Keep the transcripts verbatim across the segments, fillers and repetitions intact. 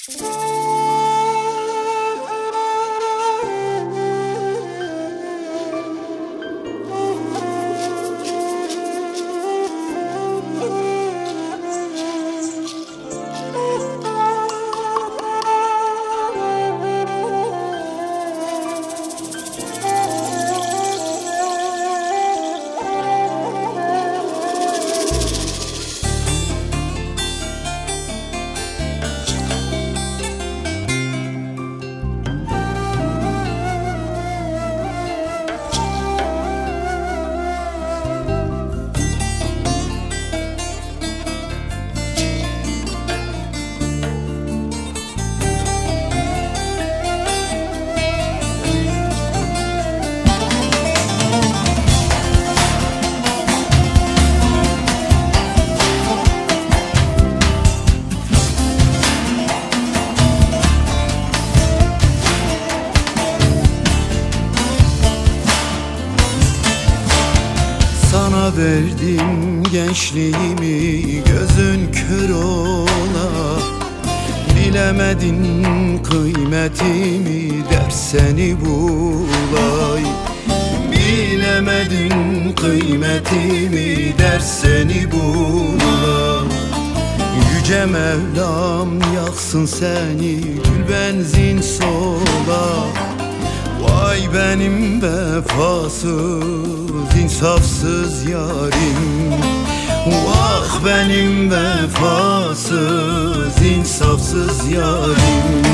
Sana verdim gençliğimi gözün kör ola, bilemedin kıymetimi ders seni bulay. Bilemedin kıymetimi ders seni bulay. Yüce Mevlam yaksın seni gül benzin sola. Vay benim vefasız, insafsız yarim. Vah benim vefasız, insafsız yarim.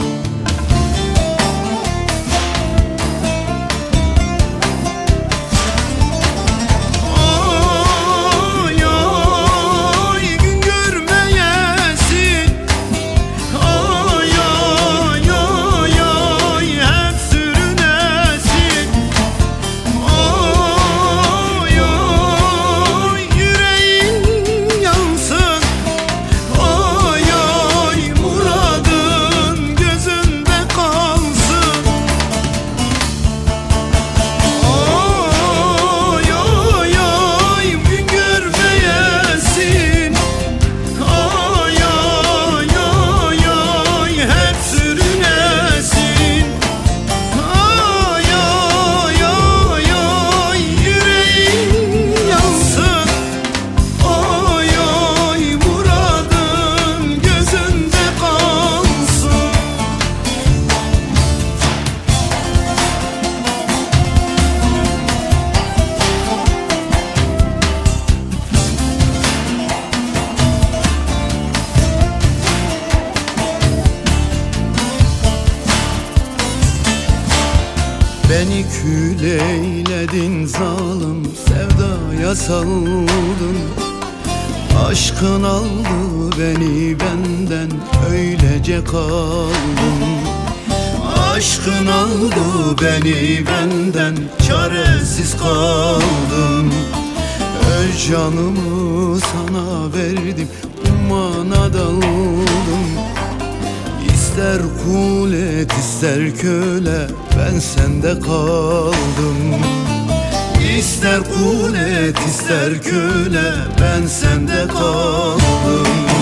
Beni kül eyledin zalim, sevdaya saldın. Aşkın aldı beni benden, öylece kaldım. Aşkın aldı beni benden, çaresiz kaldım. Öz canımı sana verdim, ummana daldım. İster kul et ister köle, ben sende kaldım. İster kul et ister köle, ben sende kaldım.